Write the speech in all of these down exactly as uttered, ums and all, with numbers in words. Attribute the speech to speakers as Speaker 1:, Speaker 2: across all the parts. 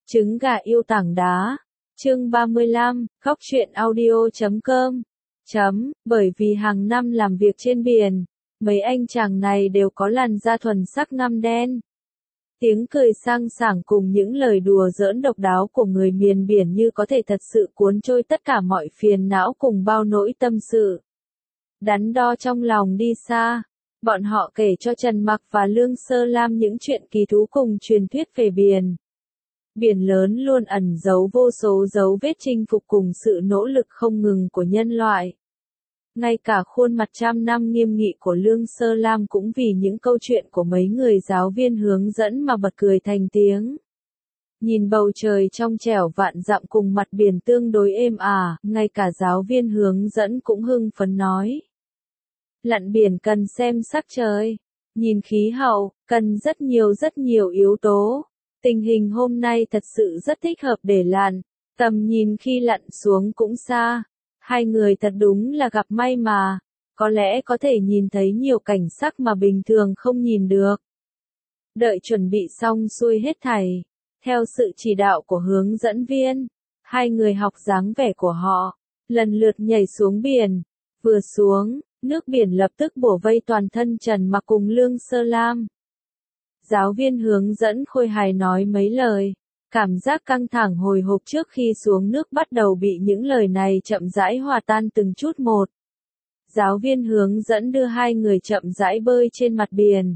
Speaker 1: Trứng gà yêu tảng đá. Chương ba mươi lăm, góc truyện audio chấm com. Chấm, bởi vì hàng năm làm việc trên biển, mấy anh chàng này đều có làn da thuần sắc ngăm đen. Tiếng cười sang sảng cùng những lời đùa giỡn độc đáo của người miền biển như có thể thật sự cuốn trôi tất cả mọi phiền não cùng bao nỗi tâm sự. Đắn đo trong lòng đi xa, bọn họ kể cho Trần Mặc và Lương Sơ Lam những chuyện kỳ thú cùng truyền thuyết về biển. Biển lớn luôn ẩn giấu vô số dấu vết chinh phục cùng sự nỗ lực không ngừng của nhân loại. Ngay cả khuôn mặt trăm năm nghiêm nghị của Lương Sơ Lam cũng vì những câu chuyện của mấy người giáo viên hướng dẫn mà bật cười thành tiếng. Nhìn bầu trời trong trẻo vạn dặm cùng mặt biển tương đối êm ả, ngay cả giáo viên hướng dẫn cũng hưng phấn nói. Lặn biển cần xem sắc trời, nhìn khí hậu, cần rất nhiều rất nhiều yếu tố. Tình hình hôm nay thật sự rất thích hợp để lặn, tầm nhìn khi lặn xuống cũng xa. Hai người thật đúng là gặp may mà, có lẽ có thể nhìn thấy nhiều cảnh sắc mà bình thường không nhìn được. Đợi chuẩn bị xong xuôi hết thảy, theo sự chỉ đạo của hướng dẫn viên, hai người học dáng vẻ của họ, lần lượt nhảy xuống biển. Vừa xuống, nước biển lập tức bổ vây toàn thân Trần Mặc cùng Lương Sơ Lam. Giáo viên hướng dẫn khôi hài nói mấy lời, cảm giác căng thẳng hồi hộp trước khi xuống nước bắt đầu bị những lời này chậm rãi hòa tan từng chút một. Giáo viên hướng dẫn đưa hai người chậm rãi bơi trên mặt biển,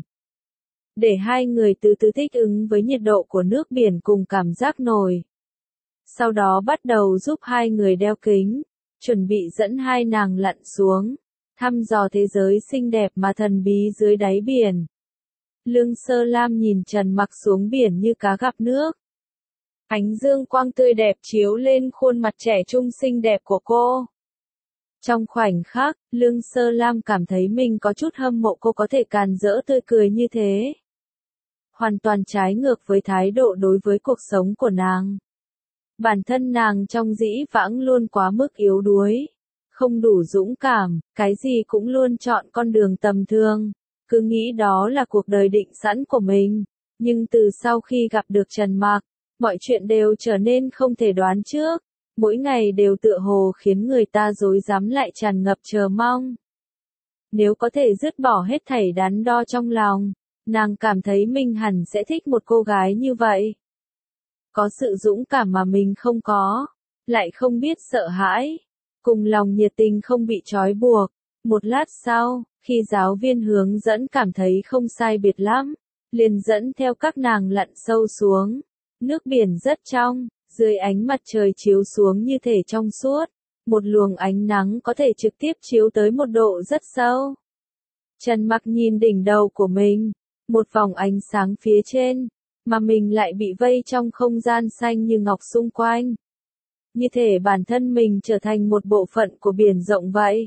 Speaker 1: để hai người từ từ thích ứng với nhiệt độ của nước biển cùng cảm giác nổi. Sau đó bắt đầu giúp hai người đeo kính, chuẩn bị dẫn hai nàng lặn xuống, thăm dò thế giới xinh đẹp mà thần bí dưới đáy biển. Lương Sơ Lam nhìn Trần Mặc xuống biển như cá gặp nước. Ánh dương quang tươi đẹp chiếu lên khuôn mặt trẻ trung xinh đẹp của cô. Trong khoảnh khắc, Lương Sơ Lam cảm thấy mình có chút hâm mộ cô có thể càn rỡ tươi cười như thế. Hoàn toàn trái ngược với thái độ đối với cuộc sống của nàng. Bản thân nàng trong dĩ vãng luôn quá mức yếu đuối, không đủ dũng cảm, cái gì cũng luôn chọn con đường tầm thường, cứ nghĩ đó là cuộc đời định sẵn của mình. Nhưng từ sau khi gặp được Trần Mặc, mọi chuyện đều trở nên không thể đoán trước, mỗi ngày đều tựa hồ khiến người ta rối rắm lại tràn ngập chờ mong. Nếu có thể dứt bỏ hết thảy đắn đo trong lòng, nàng cảm thấy mình hẳn sẽ thích một cô gái như vậy. Có sự dũng cảm mà mình không có, lại không biết sợ hãi, cùng lòng nhiệt tình không bị trói buộc. Một lát sau, khi giáo viên hướng dẫn cảm thấy không sai biệt lắm, liền dẫn theo các nàng lặn sâu xuống. Nước biển rất trong, dưới ánh mặt trời chiếu xuống như thể trong suốt, một luồng ánh nắng có thể trực tiếp chiếu tới một độ rất sâu. Trần Mặc nhìn đỉnh đầu của mình, một vòng ánh sáng phía trên, mà mình lại bị vây trong không gian xanh như ngọc xung quanh. Như thể bản thân mình trở thành một bộ phận của biển rộng vậy.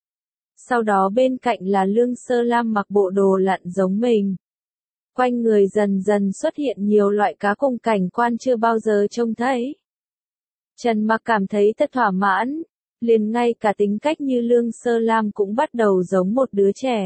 Speaker 1: Sau đó bên cạnh là Lương Sơ Lam mặc bộ đồ lặn giống mình. Quanh người dần dần xuất hiện nhiều loại cá cùng cảnh quan chưa bao giờ trông thấy. Trần Mặc cảm thấy thật thỏa mãn, liền ngay cả tính cách như Lương Sơ Lam cũng bắt đầu giống một đứa trẻ.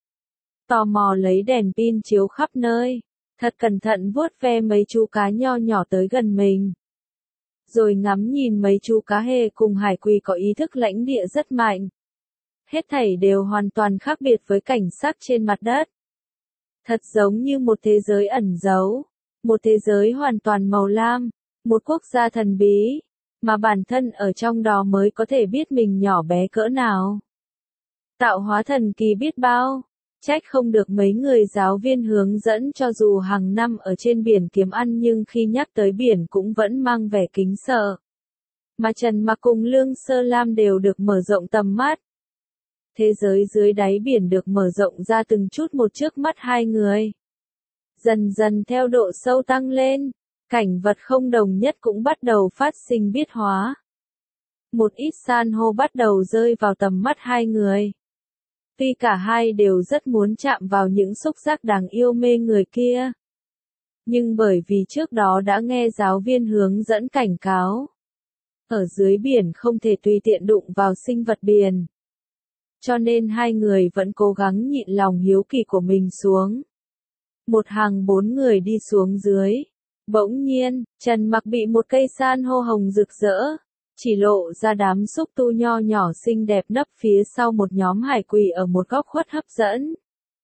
Speaker 1: Tò mò lấy đèn pin chiếu khắp nơi, thật cẩn thận vuốt ve mấy chú cá nho nhỏ tới gần mình. Rồi ngắm nhìn mấy chú cá hề cùng hải quỳ có ý thức lãnh địa rất mạnh. Hết thảy đều hoàn toàn khác biệt với cảnh sắc trên mặt đất. Thật giống như một thế giới ẩn giấu, một thế giới hoàn toàn màu lam, một quốc gia thần bí, mà bản thân ở trong đó mới có thể biết mình nhỏ bé cỡ nào. Tạo hóa thần kỳ biết bao, trách không được mấy người giáo viên hướng dẫn cho dù hàng năm ở trên biển kiếm ăn nhưng khi nhắc tới biển cũng vẫn mang vẻ kính sợ. Mà Trần Mặc cùng Lương Sơ Lam đều được mở rộng tầm mắt. Thế giới dưới đáy biển được mở rộng ra từng chút một trước mắt hai người. Dần dần theo độ sâu tăng lên, cảnh vật không đồng nhất cũng bắt đầu phát sinh biến hóa. Một ít san hô bắt đầu rơi vào tầm mắt hai người. Tuy cả hai đều rất muốn chạm vào những xúc giác đáng yêu mê người kia. Nhưng bởi vì trước đó đã nghe giáo viên hướng dẫn cảnh cáo. Ở dưới biển không thể tùy tiện đụng vào sinh vật biển. Cho nên hai người vẫn cố gắng nhịn lòng hiếu kỳ của mình xuống. Một hàng bốn người đi xuống dưới. Bỗng nhiên, Trần Mặc bị một cây san hô hồng rực rỡ, chỉ lộ ra đám xúc tu nho nhỏ xinh đẹp nấp phía sau một nhóm hải quỷ ở một góc khuất hấp dẫn.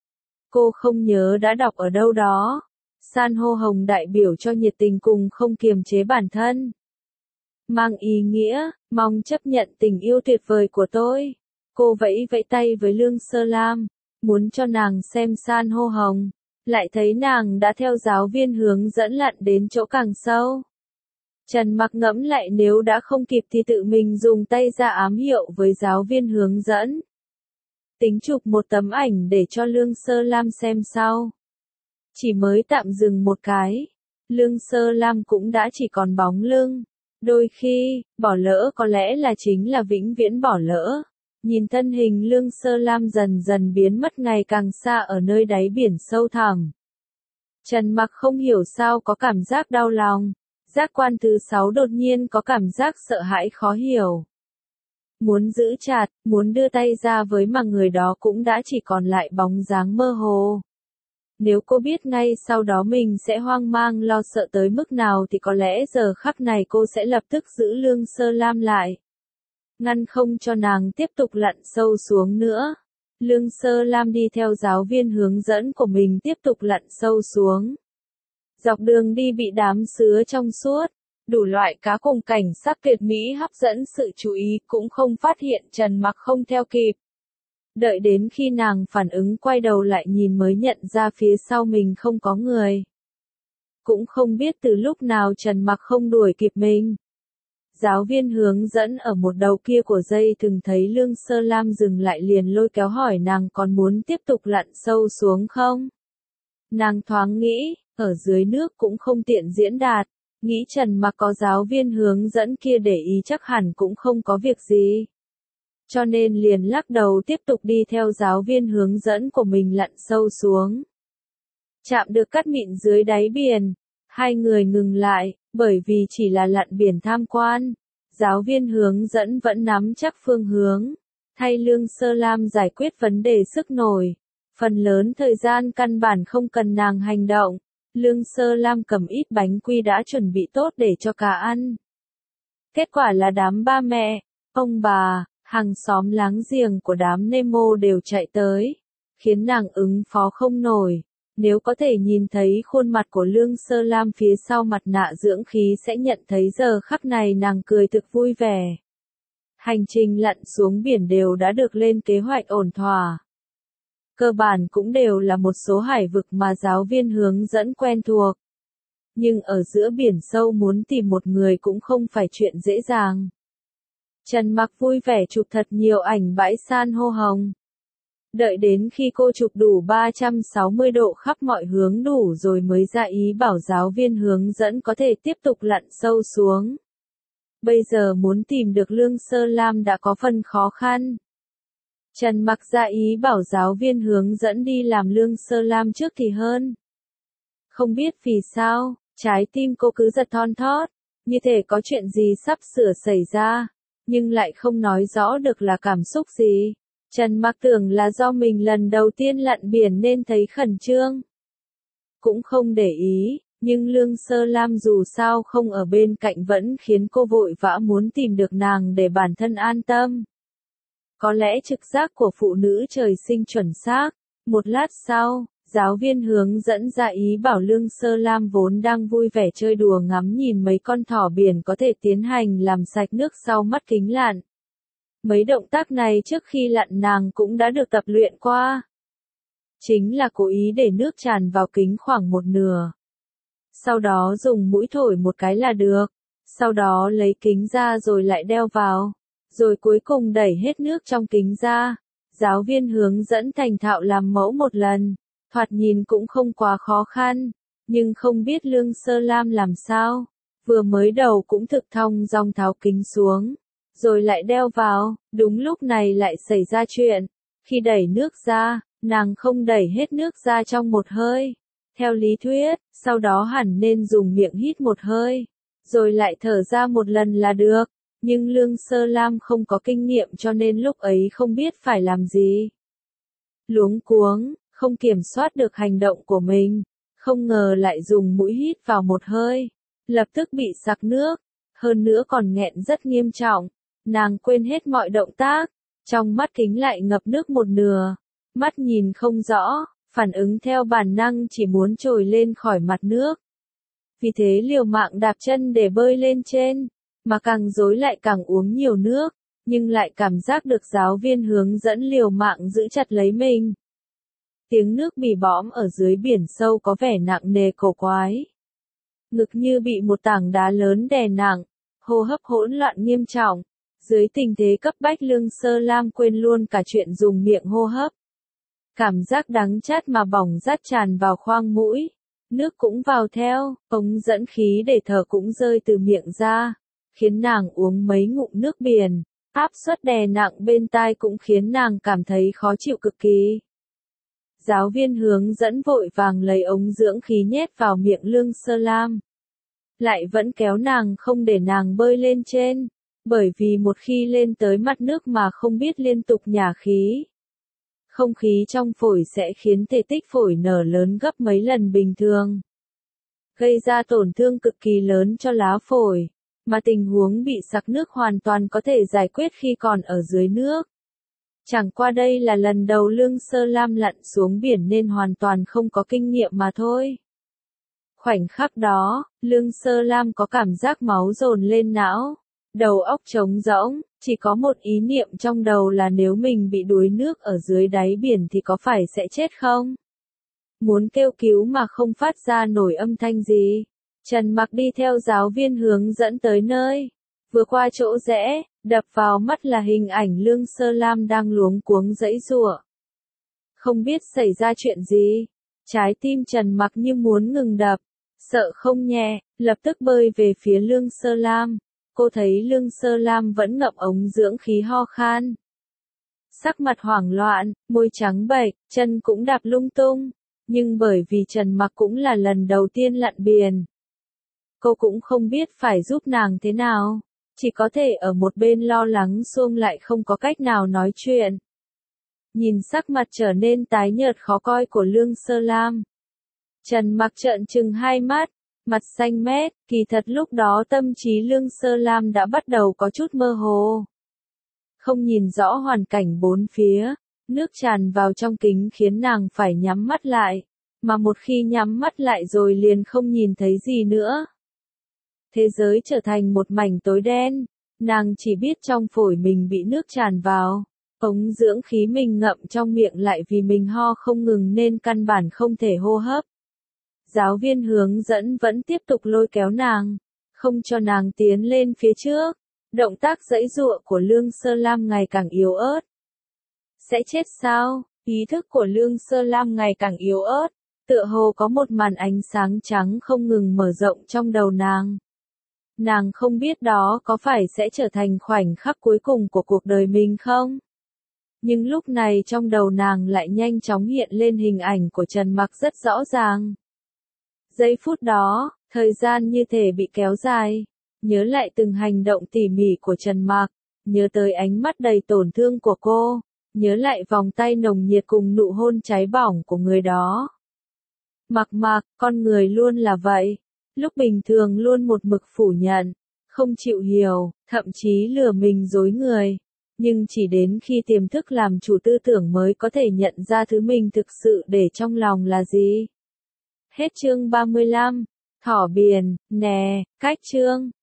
Speaker 1: Cô không nhớ đã đọc ở đâu đó. San hô hồng đại biểu cho nhiệt tình cùng không kiềm chế bản thân. Mang ý nghĩa, mong chấp nhận tình yêu tuyệt vời của tôi. Cô vẫy vẫy tay với Lương Sơ Lam, muốn cho nàng xem san hô hồng. Lại thấy nàng đã theo giáo viên hướng dẫn lặn đến chỗ càng sâu. Trần Mặc ngẫm lại nếu đã không kịp thì tự mình dùng tay ra ám hiệu với giáo viên hướng dẫn. Tính chụp một tấm ảnh để cho Lương Sơ Lam xem sau. Chỉ mới tạm dừng một cái, Lương Sơ Lam cũng đã chỉ còn bóng lưng. Đôi khi, bỏ lỡ có lẽ là chính là vĩnh viễn bỏ lỡ. Nhìn thân hình Lương Sơ Lam dần dần biến mất ngày càng xa ở nơi đáy biển sâu thẳm. Trần Mặc không hiểu sao có cảm giác đau lòng. Giác quan thứ sáu đột nhiên có cảm giác sợ hãi khó hiểu. Muốn giữ chặt, muốn đưa tay ra với mà người đó cũng đã chỉ còn lại bóng dáng mơ hồ. Nếu cô biết ngay sau đó mình sẽ hoang mang lo sợ tới mức nào thì có lẽ giờ khắc này cô sẽ lập tức giữ Lương Sơ Lam lại. Ngăn không cho nàng tiếp tục lặn sâu xuống nữa. Lương Sơ Lam đi theo giáo viên hướng dẫn của mình tiếp tục lặn sâu xuống. Dọc đường đi bị đám sứa trong suốt, đủ loại cá cùng cảnh sắc tuyệt mỹ hấp dẫn sự chú ý cũng không phát hiện Trần Mặc không theo kịp. Đợi đến khi nàng phản ứng quay đầu lại nhìn mới nhận ra phía sau mình không có người. Cũng không biết từ lúc nào Trần Mặc không đuổi kịp mình. Giáo viên hướng dẫn ở một đầu kia của dây từng thấy Lương Sơ Lam dừng lại liền lôi kéo hỏi nàng còn muốn tiếp tục lặn sâu xuống không? Nàng thoáng nghĩ, ở dưới nước cũng không tiện diễn đạt, nghĩ Trần Mặc có giáo viên hướng dẫn kia để ý chắc hẳn cũng không có việc gì. Cho nên liền lắc đầu tiếp tục đi theo giáo viên hướng dẫn của mình lặn sâu xuống. Chạm được cát mịn dưới đáy biển, hai người ngừng lại, bởi vì chỉ là lặn biển tham quan. Giáo viên hướng dẫn vẫn nắm chắc phương hướng, thay Lương Sơ Lam giải quyết vấn đề sức nổi. Phần lớn thời gian căn bản không cần nàng hành động. Lương Sơ Lam cầm ít bánh quy đã chuẩn bị tốt để cho cả ăn. Kết quả là đám ba mẹ, ông bà, hàng xóm láng giềng của đám Nemo đều chạy tới, khiến nàng ứng phó không nổi. Nếu có thể nhìn thấy khuôn mặt của Lương Sơ Lam phía sau mặt nạ dưỡng khí sẽ nhận thấy giờ khắc này nàng cười thực vui vẻ. Hành trình lặn xuống biển đều đã được lên kế hoạch ổn thỏa. Cơ bản cũng đều là một số hải vực mà giáo viên hướng dẫn quen thuộc. Nhưng ở giữa biển sâu muốn tìm một người cũng không phải chuyện dễ dàng. Trần Mặc vui vẻ chụp thật nhiều ảnh bãi san hô hồng. Đợi đến khi cô chụp đủ ba trăm sáu mươi độ khắp mọi hướng đủ rồi mới ra ý bảo giáo viên hướng dẫn có thể tiếp tục lặn sâu xuống. Bây giờ muốn tìm được Lương Sơ Lam đã có phần khó khăn. Trần Mặc ra ý bảo giáo viên hướng dẫn đi làm Lương Sơ Lam trước thì hơn. Không biết vì sao, trái tim cô cứ giật thon thót, như thể có chuyện gì sắp sửa xảy ra, nhưng lại không nói rõ được là cảm xúc gì. Trần Mặc tưởng là do mình lần đầu tiên lặn biển nên thấy khẩn trương. Cũng không để ý, nhưng Lương Sơ Lam dù sao không ở bên cạnh vẫn khiến cô vội vã muốn tìm được nàng để bản thân an tâm. Có lẽ trực giác của phụ nữ trời sinh chuẩn xác. Một lát sau, giáo viên hướng dẫn ra ý bảo Lương Sơ Lam vốn đang vui vẻ chơi đùa ngắm nhìn mấy con thỏ biển có thể tiến hành làm sạch nước sau mắt kính lặn. Mấy động tác này trước khi lặn nàng cũng đã được tập luyện qua. Chính là cố ý để nước tràn vào kính khoảng một nửa. Sau đó dùng mũi thổi một cái là được. Sau đó lấy kính ra rồi lại đeo vào. Rồi cuối cùng đẩy hết nước trong kính ra. Giáo viên hướng dẫn thành thạo làm mẫu một lần. Thoạt nhìn cũng không quá khó khăn. Nhưng không biết Lương Sơ Lam làm sao. Vừa mới đầu cũng thực thong dong tháo kính xuống. Rồi lại đeo vào, đúng lúc này lại xảy ra chuyện. Khi đẩy nước ra, nàng không đẩy hết nước ra trong một hơi. Theo lý thuyết, sau đó hẳn nên dùng miệng hít một hơi, rồi lại thở ra một lần là được. Nhưng Lương Sơ Lam không có kinh nghiệm cho nên lúc ấy không biết phải làm gì. Luống cuống, không kiểm soát được hành động của mình, Không ngờ lại dùng mũi hít vào một hơi, lập tức bị sặc nước, hơn nữa còn nghẹn rất nghiêm trọng. Nàng quên hết mọi động tác, trong mắt kính lại ngập nước một nửa, mắt nhìn không rõ, phản ứng theo bản năng chỉ muốn trồi lên khỏi mặt nước. Vì thế liều mạng đạp chân để bơi lên trên, mà càng rối lại càng uống nhiều nước, nhưng lại cảm giác được giáo viên hướng dẫn liều mạng giữ chặt lấy mình. Tiếng nước bì bõm ở dưới biển sâu có vẻ nặng nề cổ quái. Ngực như bị một tảng đá lớn đè nặng, hô hấp hỗn loạn nghiêm trọng. Dưới tình thế cấp bách Lương Sơ Lam quên luôn cả chuyện dùng miệng hô hấp. Cảm giác đắng chát mà bỏng rát tràn vào khoang mũi. Nước cũng vào theo, ống dẫn khí để thở cũng rơi từ miệng ra, khiến nàng uống mấy ngụm nước biển. Áp suất đè nặng bên tai cũng khiến nàng cảm thấy khó chịu cực kỳ. Giáo viên hướng dẫn vội vàng lấy ống dưỡng khí nhét vào miệng Lương Sơ Lam. Lại vẫn kéo nàng không để nàng bơi lên trên, bởi vì một khi lên tới mặt nước mà không biết liên tục nhả khí. Không khí trong phổi sẽ khiến thể tích phổi nở lớn gấp mấy lần bình thường, gây ra tổn thương cực kỳ lớn cho lá phổi, mà tình huống bị sặc nước hoàn toàn có thể giải quyết khi còn ở dưới nước. Chẳng qua đây là lần đầu Lương Sơ Lam lặn xuống biển nên hoàn toàn không có kinh nghiệm mà thôi. Khoảnh khắc đó, Lương Sơ Lam có cảm giác máu dồn lên não, đầu óc trống rỗng, chỉ có một ý niệm trong đầu là nếu mình bị đuối nước ở dưới đáy biển thì có phải sẽ chết không? Muốn kêu cứu mà không phát ra nổi âm thanh gì. Trần Mặc đi theo giáo viên hướng dẫn tới nơi. Vừa qua chỗ rẽ, đập vào mắt là hình ảnh Lương Sơ Lam đang luống cuống giãy giụa. Không biết xảy ra chuyện gì, trái tim Trần Mặc như muốn ngừng đập, sợ không nhẹ, lập tức bơi về phía Lương Sơ Lam. Cô thấy Lương Sơ Lam vẫn ngậm ống dưỡng khí ho khan. Sắc mặt hoảng loạn, môi trắng bệch, chân cũng đạp lung tung. Nhưng bởi vì Trần Mặc cũng là lần đầu tiên lặn biển, cô cũng không biết phải giúp nàng thế nào. Chỉ có thể ở một bên lo lắng xuông lại không có cách nào nói chuyện. Nhìn sắc mặt trở nên tái nhợt khó coi của Lương Sơ Lam, Trần Mặc trợn trừng hai mắt, mặt xanh mét, kỳ thật lúc đó tâm trí Lương Sơ Lam đã bắt đầu có chút mơ hồ. Không nhìn rõ hoàn cảnh bốn phía, nước tràn vào trong kính khiến nàng phải nhắm mắt lại, mà một khi nhắm mắt lại rồi liền không nhìn thấy gì nữa. Thế giới trở thành một mảnh tối đen, nàng chỉ biết trong phổi mình bị nước tràn vào, ống dưỡng khí mình ngậm trong miệng lại vì mình ho không ngừng nên căn bản không thể hô hấp. Giáo viên hướng dẫn vẫn tiếp tục lôi kéo nàng, không cho nàng tiến lên phía trước. Động tác giãy giụa của Lương Sơ Lam ngày càng yếu ớt. Sẽ chết sao? Ý thức của Lương Sơ Lam ngày càng yếu ớt, tựa hồ có một màn ánh sáng trắng không ngừng mở rộng trong đầu nàng. Nàng không biết đó có phải sẽ trở thành khoảnh khắc cuối cùng của cuộc đời mình không? Nhưng lúc này trong đầu nàng lại nhanh chóng hiện lên hình ảnh của Trần Mặc rất rõ ràng. Giây phút đó, thời gian như thể bị kéo dài. Nhớ lại từng hành động tỉ mỉ của Trần Mặc, nhớ tới ánh mắt đầy tổn thương của cô, nhớ lại vòng tay nồng nhiệt cùng nụ hôn cháy bỏng của người đó. Mặc Mặc, con người luôn là vậy, lúc bình thường luôn một mực phủ nhận, không chịu hiểu, thậm chí lừa mình dối người, nhưng chỉ đến khi tiềm thức làm chủ tư tưởng mới có thể nhận ra thứ mình thực sự để trong lòng là gì. Hết chương ba mươi lăm, Thỏ Biển, nè, cách chương